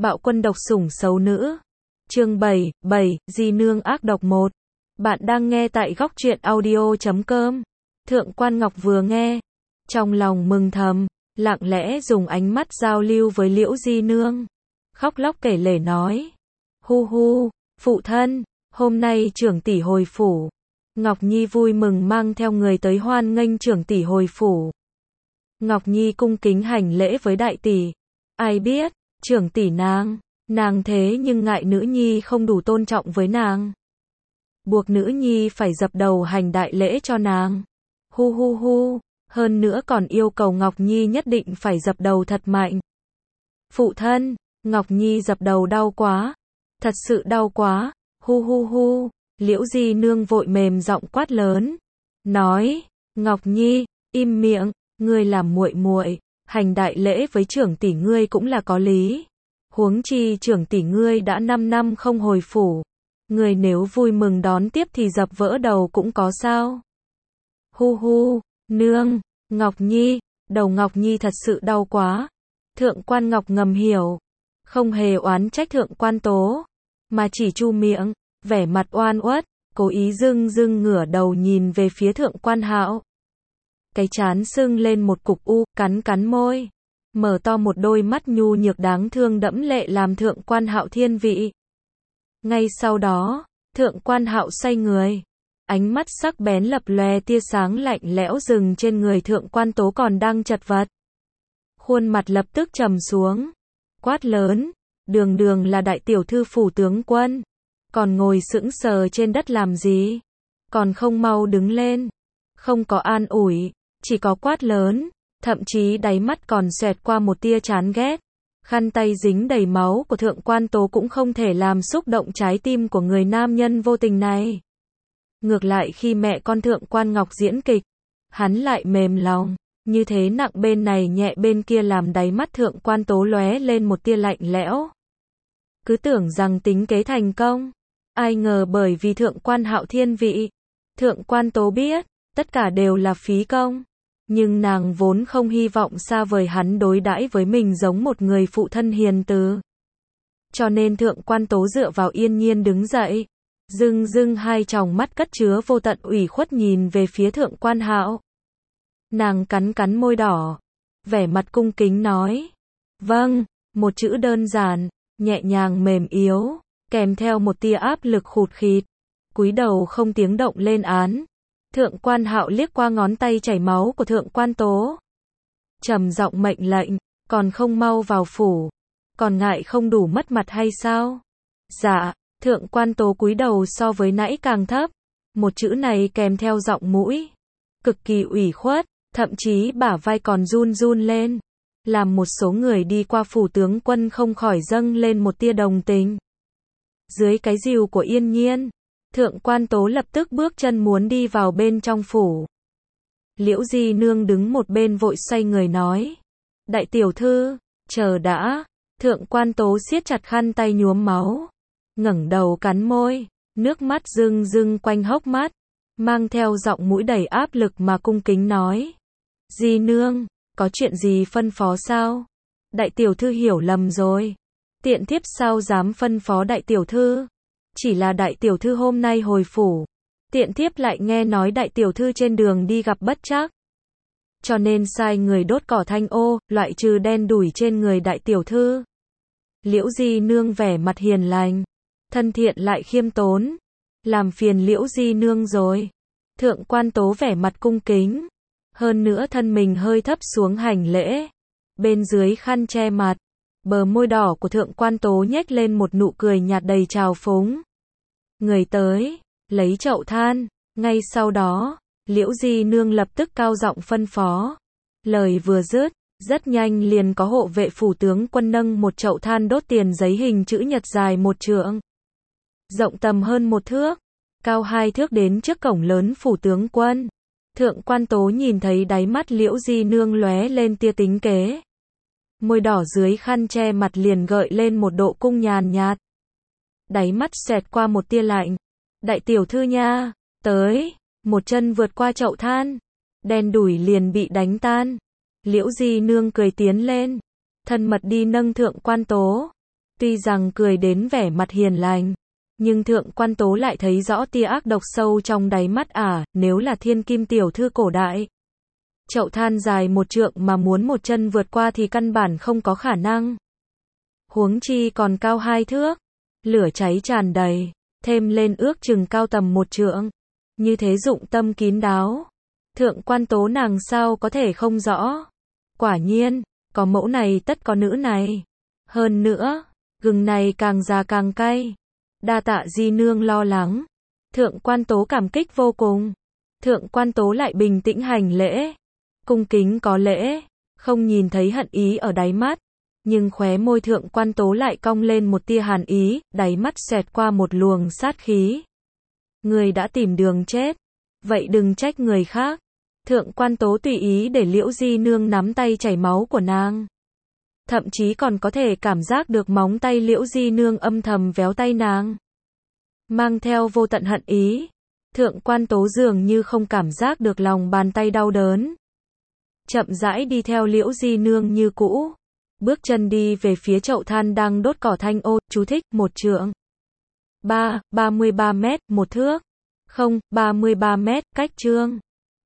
Bạo quân độc sủng xấu nữ. Chương 7, Di nương ác độc 1. Bạn đang nghe tại góc truyện audio.com. Thượng quan Ngọc vừa nghe, trong lòng mừng thầm, lặng lẽ dùng ánh mắt giao lưu với Liễu Di nương. Khóc lóc kể lể nói: "Hu hu, phụ thân, hôm nay trưởng tỷ hồi phủ." Ngọc Nhi vui mừng mang theo người tới hoan nghênh trưởng tỷ hồi phủ. Ngọc Nhi cung kính hành lễ với đại tỷ. Ai biết, trưởng tỷ nàng thế nhưng ngại nữ nhi không đủ tôn trọng với nàng, buộc nữ nhi phải dập đầu hành đại lễ cho nàng. Hu hu hu, hơn nữa còn yêu cầu Ngọc Nhi nhất định phải dập đầu thật mạnh. Phụ thân, Ngọc Nhi dập đầu đau quá, thật sự đau quá. Hu hu hu, Liễu Di nương vội mềm giọng quát lớn, nói: "Ngọc Nhi, im miệng, ngươi làm muội muội, hành đại lễ với trưởng tỷ ngươi cũng là có lý. Huống chi trưởng tỷ ngươi đã 5 năm không hồi phủ, ngươi nếu vui mừng đón tiếp thì dập vỡ đầu cũng có sao?" Hu hu, nương, Ngọc Nhi, đầu Ngọc Nhi thật sự đau quá. Thượng quan Ngọc ngầm hiểu, không hề oán trách thượng quan Tố, mà chỉ chu miệng, vẻ mặt oan uất, cố ý dưng ngửa đầu nhìn về phía thượng quan Hạo. Cái trán sưng lên một cục u, cắn môi, mở to một đôi mắt nhu nhược đáng thương đẫm lệ làm thượng quan Hạo thiên vị. Ngay sau đó, thượng quan Hạo xoay người, ánh mắt sắc bén lập lòe tia sáng lạnh lẽo dừng trên người thượng quan Tố còn đang chật vật. Khuôn mặt lập tức trầm xuống, quát lớn: "Đường là đại tiểu thư phủ tướng quân, còn ngồi sững sờ trên đất làm gì? Còn không mau đứng lên!" Không có an ủi, chỉ có quát lớn, thậm chí đáy mắt còn xẹt qua một tia chán ghét. Khăn tay dính đầy máu của thượng quan Tố cũng không thể làm xúc động trái tim của người nam nhân vô tình này. Ngược lại khi mẹ con thượng quan Ngọc diễn kịch, hắn lại mềm lòng, như thế nặng bên này nhẹ bên kia làm đáy mắt thượng quan Tố lóe lên một tia lạnh lẽo. Cứ tưởng rằng tính kế thành công, ai ngờ bởi vì thượng quan Hạo thiên vị, thượng quan Tố biết, tất cả đều là phí công. Nhưng nàng vốn không hy vọng xa vời hắn đối đãi với mình giống một người phụ thân hiền từ. Cho nên thượng quan Tố dựa vào yên nhiên đứng dậy, dưng hai tròng mắt cất chứa vô tận ủy khuất nhìn về phía thượng quan Hạo. Nàng cắn môi đỏ, vẻ mặt cung kính nói: "Vâng", một chữ đơn giản, nhẹ nhàng mềm yếu, kèm theo một tia áp lực khụt khịt, cúi đầu không tiếng động lên án. Thượng quan Hạo liếc qua ngón tay chảy máu của thượng quan Tố, trầm giọng mệnh lệnh: "Còn không mau vào phủ, còn ngại không đủ mất mặt hay sao?" "Dạ." Thượng quan Tố cúi đầu so với nãy càng thấp, một chữ này kèm theo giọng mũi cực kỳ ủy khuất, thậm chí bả vai còn run lên, làm một số người đi qua phủ tướng quân không khỏi dâng lên một tia đồng tình. Dưới cái dìu của yên nhiên, thượng quan Tố lập tức bước chân muốn đi vào bên trong phủ. Liễu Di nương đứng một bên vội xoay người nói: "Đại tiểu thư, chờ đã." Thượng quan Tố siết chặt khăn tay nhuốm máu, ngẩng đầu cắn môi, nước mắt rưng quanh hốc mắt, mang theo giọng mũi đầy áp lực mà cung kính nói: "Di nương, có chuyện gì phân phó sao?" "Đại tiểu thư hiểu lầm rồi. Tiện thiếp sao dám phân phó đại tiểu thư. Chỉ là đại tiểu thư hôm nay hồi phủ, tiện thiếp lại nghe nói đại tiểu thư trên đường đi gặp bất trắc, cho nên sai người đốt cỏ thanh ô, loại trừ đen đủi trên người đại tiểu thư." Liễu Di nương vẻ mặt hiền lành, thân thiện lại khiêm tốn: "Làm phiền Liễu Di nương rồi." Thượng quan Tố vẻ mặt cung kính, hơn nữa thân mình hơi thấp xuống hành lễ. Bên dưới khăn che mặt, bờ môi đỏ của thượng quan Tố nhếch lên một nụ cười nhạt đầy trào phúng. Người tới, lấy chậu than. Ngay sau đó, Liễu Di nương lập tức cao giọng phân phó. Lời vừa dứt, rất nhanh liền có hộ vệ phủ tướng quân nâng một chậu than đốt tiền giấy hình chữ nhật dài 1 trượng, rộng tầm hơn 1 thước, cao 2 thước đến trước cổng lớn phủ tướng quân. Thượng quan Tố nhìn thấy đáy mắt Liễu Di nương lóe lên tia tính kế, môi đỏ dưới khăn che mặt liền gợi lên một độ cung nhàn nhạt, đáy mắt xẹt qua một tia lạnh. "Đại tiểu thư nha." Tới, một chân vượt qua chậu than, đen đủi liền bị đánh tan. Liễu Di nương cười tiến lên, thân mật đi nâng thượng quan Tố. Tuy rằng cười đến vẻ mặt hiền lành, nhưng Thượng Quan Tố lại thấy rõ tia ác độc sâu trong đáy mắt nếu là thiên kim tiểu thư cổ đại. Chậu than dài 1 trượng mà muốn một chân vượt qua thì căn bản không có khả năng. Huống chi còn cao 2 thước, lửa cháy tràn đầy, thêm lên ước chừng cao tầm 1 trượng. Như thế dụng tâm kín đáo. Thượng Quan Tố nàng sao có thể không rõ. Quả nhiên, có mẫu này tất có nữ này. Hơn nữa, gừng này càng già càng cay. Đa tạ di nương lo lắng. Thượng Quan Tố cảm kích vô cùng. Thượng Quan Tố lại bình tĩnh hành lễ. Cung kính có lễ, không nhìn thấy hận ý ở đáy mắt. Nhưng khóe môi Thượng Quan Tố lại cong lên một tia hàn ý, đáy mắt xẹt qua một luồng sát khí. Người đã tìm đường chết, vậy đừng trách người khác. Thượng Quan Tố tùy ý để Liễu Di Nương nắm tay chảy máu của nàng. Thậm chí còn có thể cảm giác được móng tay Liễu Di Nương âm thầm véo tay nàng. Mang theo vô tận hận ý. Thượng Quan Tố dường như không cảm giác được lòng bàn tay đau đớn. Chậm rãi đi theo Liễu Di Nương như cũ. Bước chân đi về phía chậu than đang đốt cỏ thanh ô, chú thích, 1 trượng. 33 mét, 1 thước. 33 mét, cách chương.